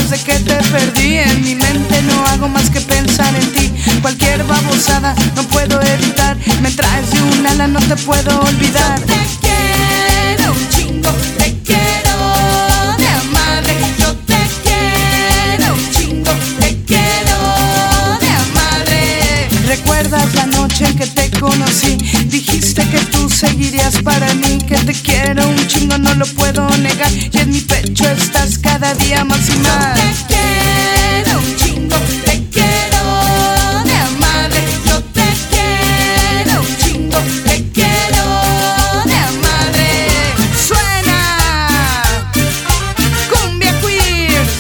desde que te perdí. En mi mente no hago más que pensar en ti. Cualquier babosada no puedo evitar. Me traes de un ala, no te puedo olvidar. Yo te quiero un chingo, te quiero de amarre. Yo te quiero un chingo, te quiero de amarre. ¿Recuerdas la noche en que te conocí? Dijiste que tú seguirías para mí, que te quiero un chingo, no lo puedo negar. Y en mi pecho estás cada día más y más. Yo te quiero un chingo, te quiero de amarre. Yo te quiero un chingo, te quiero de amarre. ¡Suena! ¡Cumbia Queers!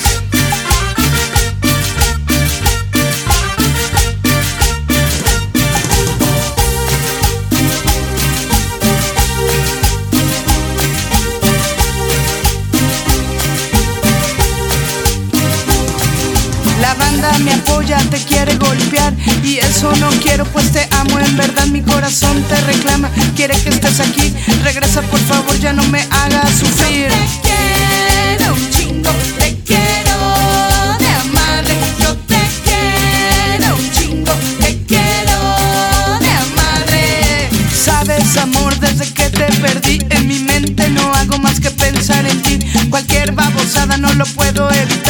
La banda me apoya, te quiere golpear y eso no quiero, pues te amo en verdad. Mi corazón te reclama, quiere que estés aquí. Regresa por favor, ya no me hagas sufrir. Te quiero un chingo, te quiero de amarre. Yo te quiero un chingo, te quiero de amarre. Sabes amor, desde que te perdí, en mi mente no hago más que pensar en ti. Cualquier babosada no lo puedo evitar.